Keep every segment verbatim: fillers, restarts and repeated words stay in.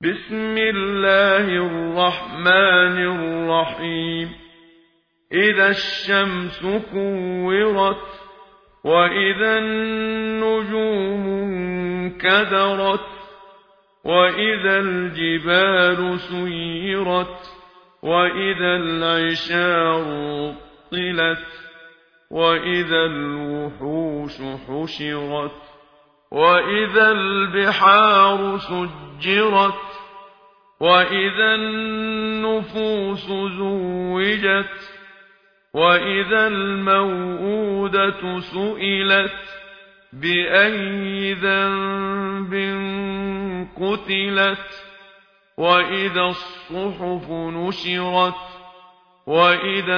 بسم الله الرحمن الرحيم إذا الشمس كورت وإذا النجوم انكدرت وإذا الجبال سيرت وإذا العشار عطلت وإذا الوحوش حشرت وإذا البحار سجرت وإذا النفوس زوجت وإذا الموءودة سئلت بأي ذنب قتلت وإذا الصحف نشرت وإذا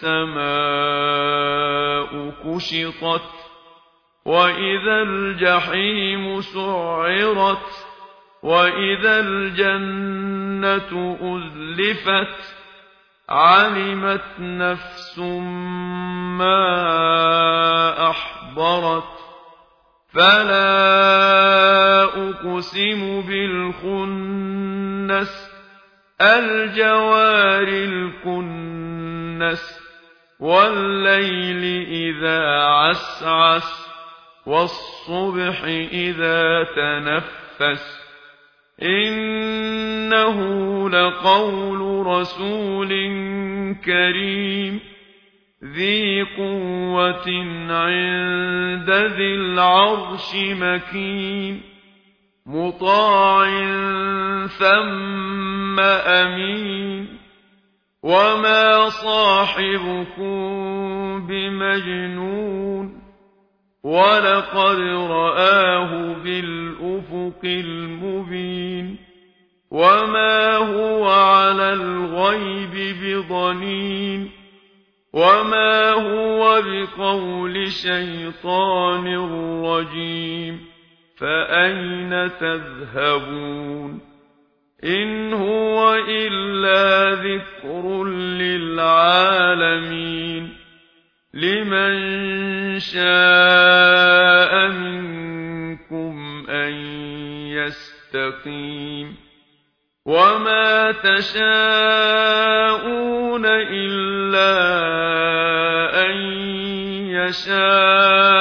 السماء كشطت وإذا الجحيم سعرت وإذا الجنة أزلفت علمت نفس ما أحضرت فلا أقسم بالخنس الجوار الكنس والليل إذا عسعس والصبح إذا تنفس إنه لقول رسول كريم ذي قوة عند ذي العرش مكين مطاع ثم أمين وما صاحبكم بمجنون ولقد رآه بالأفق المبين وما هو على الغيب بضنين وما هو بقول شيطان رجيم فأين تذهبون إن هو إلا ذكر للعالمين لمن شاء منكم أن يستقيم وما تشاءون إلا أن يشاء